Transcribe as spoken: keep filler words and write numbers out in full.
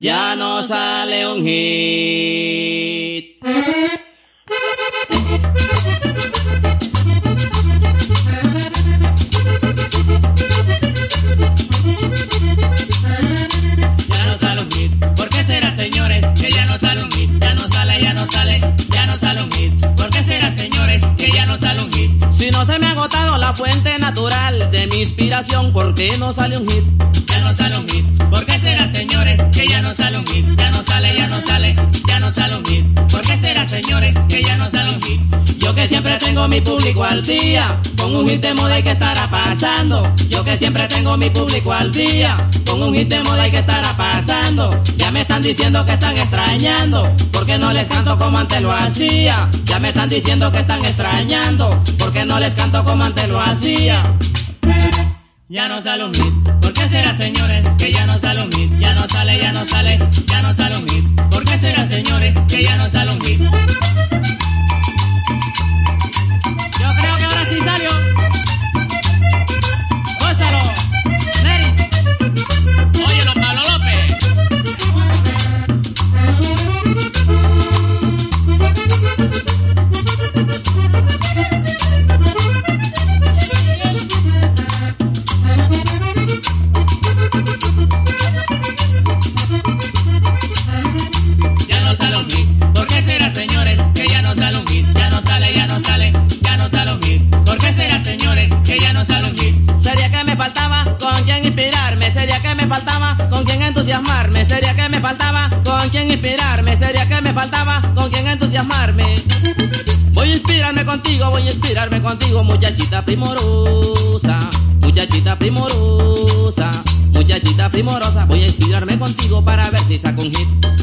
ya no sale un hit. Ya no sale un hit. ¿Por qué será, señores, que ya no sale un hit? Ya no sale, ya no sale, ya no sale un hit. ¿Por qué será, señores, que ya no sale un hit? Si no se me ha agotado la fuente natural de mi inspiración, ¿por qué no sale un hit? Ya no sale un hit. ¿Por qué será, señores, que ya no sale un hit? Ya no sale, ya no sale, ya no sale un hit. ¿Por qué será, señores, que ya no sale un hit? Yo que siempre tengo mi público al día, con un hit de moda y que estará pasando. Yo que siempre tengo mi público al día, con un hit de moda y que estará pasando. Ya me están diciendo que están extrañando, porque no les canto como antes lo hacía. Ya me están diciendo que están extrañando, porque no les canto como antes lo hacía. Ya no sale un hit. ¿Por qué será, señores, que ya no sale un hit? Ya no sale, ya no sale, ya no sale un hit. ¿Por qué será, señores, que ya no sale un hit? Yo creo que ahora sí salió. Gózalo, Neris. Óyelo, Pablo López. Ya no sale un hit. ¿Por qué será, señores, que ya no sale un hit? Ya no sale, ya no sale, ya no sale un hit. ¿Por qué será, señores, que ya no sale un hit? Sería que me faltaba con quien inspirarme, sería que me faltaba con quien entusiasmarme, sería que me faltaba con quien inspirarme, sería que me faltaba con quien entusiasmarme. Voy a inspirarme contigo, voy a inspirarme contigo, muchachita primorosa, muchachita primorosa, muchachita primorosa. Voy a inspirarme contigo para ver si saco un hit.